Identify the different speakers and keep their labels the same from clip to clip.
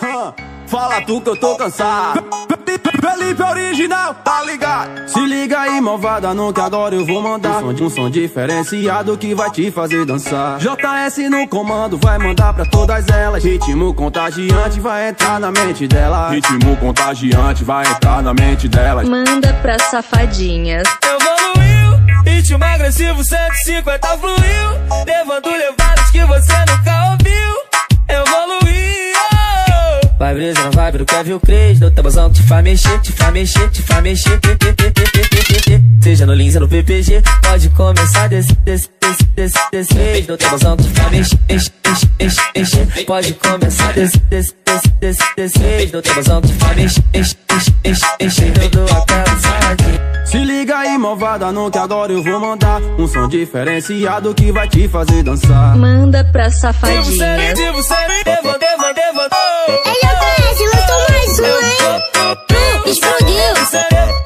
Speaker 1: Fala tu que eu tô cansado. Felipe original, tá ligado? Se liga aí, malvada, no que agora eu vou mandar um som diferenciado que vai te fazer dançar. JS no comando, vai mandar pra todas elas. Ritmo contagiante vai entrar na mente delas.
Speaker 2: Ritmo contagiante vai entrar na mente delas.
Speaker 3: Manda pra safadinhas.
Speaker 4: Evoluiu, ritmo agressivo 150 fluiu, levando levadas que você nunca ouviu. Evoluiu.
Speaker 5: Vai brisa na vibe do Kevin Cres, no tabuzão que te faz mexer, te faz mexer, te faz mexer. Seja no Lins ou no PPG, pode começar desse vez. No tabuzão que te faz mexer, pode começar desse vez. No tabuzão que te faz mexer, eu dou aquela saque.
Speaker 1: Se liga aí, malvada, no que agora eu vou mandar um som diferenciado que vai te fazer dançar.
Speaker 3: Manda pra safadinhas.
Speaker 4: Levantou.
Speaker 6: Ele oferece, lançou mais um, hein? Explodiu.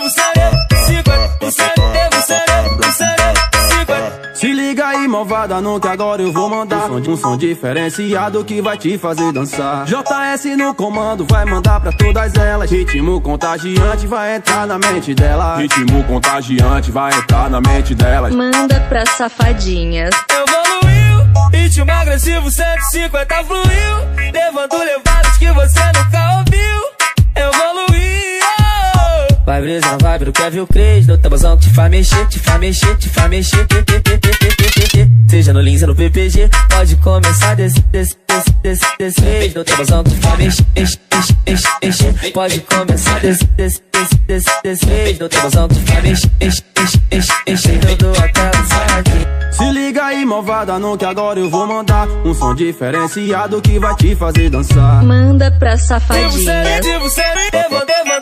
Speaker 1: Se liga aí, malvada, no que agora eu vou mandar um som diferenciado que vai te fazer dançar. JS no comando, vai mandar pra todas elas. Ritmo contagiante vai entrar na mente delas.
Speaker 2: Ritmo contagiante vai entrar na mente delas.
Speaker 3: Manda pra safadinhas.
Speaker 4: Evoluiu, ritmo agressivo 150 fluiu, levando levadas que você nunca ouviu. Evoluiu.
Speaker 5: Vai brisa na vibe do Kevin Cres, no tabuzão que te faz mexer, te faz mexer, te faz mexer. Seja no Lins ou no PPG, pode começar desse vez. No tabuzão que te faz mexer, pode começar desse vez. No tabuzão que te faz mexer, eu dou aquela saque.
Speaker 1: Se liga aí, malvada, no que agora eu vou mandar um som diferenciado que vai te fazer dançar.
Speaker 3: Manda pra safadinhas.
Speaker 4: Levantou.